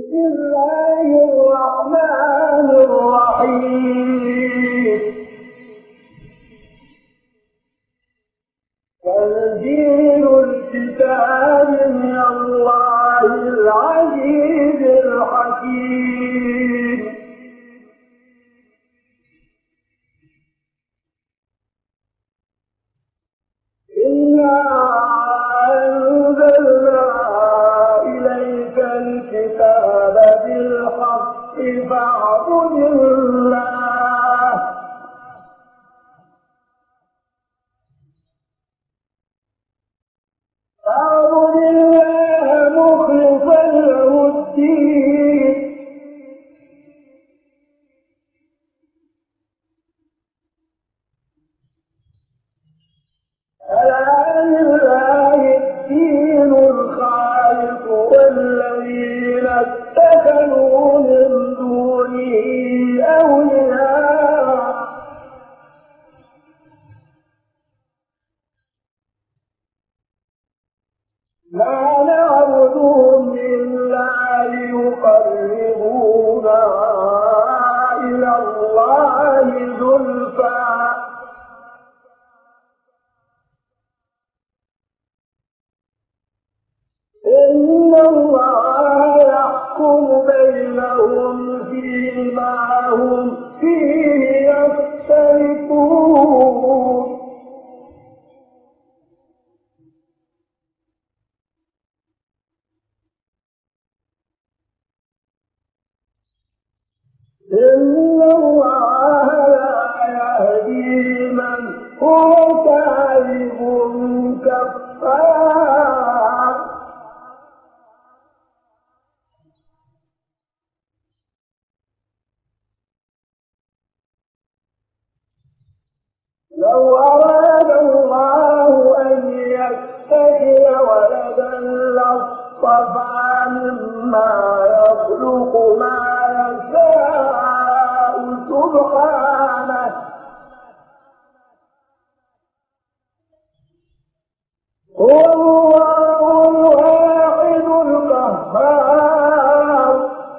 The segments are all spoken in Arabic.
الله الرحمن الرحيم تنزيل الكتاب من الله العزيز الحكيم إنا أنزلنا إليك الكتاب بالحق فاعبد الله مخلصا له الدين ألا لله الدين الخالص والذين اتخذوا من دونه أولياء ما نعبدهم إلا ليقربونا إلى الله زلفى إن الله يحكم بينهم فيما هم فيه يختلفون إن الله لا يهدي من هو كاذب كفار لو أراد الله أن يتخذ ولدا لاصطفى مما يخلق ما يشاء سبحانه هو الله الواحد القهار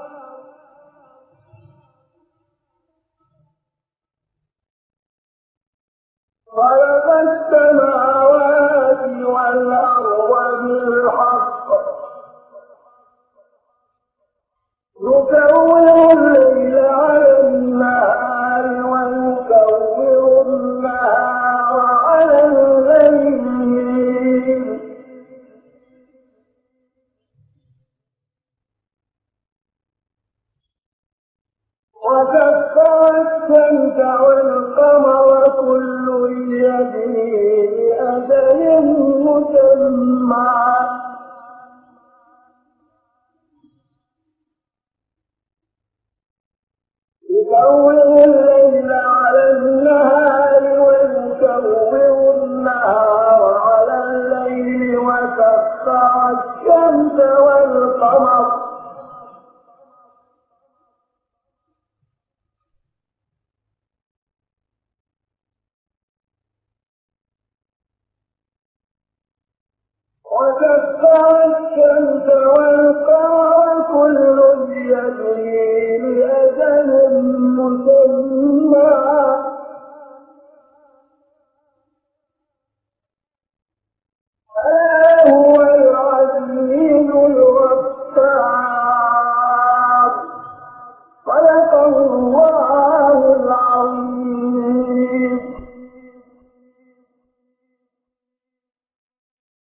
خلق السماوات والأرض بالحق يكور الليل على النهار ويكور النهار على الليل وسخر الشمس والقمر كل يجري لأجل مسمى يكور الليل على النهار ويكور النهار على الليل وسخر الشمس والقمر كل يجري لأجل مسمى ألا هو العزيز الغفار صدق الله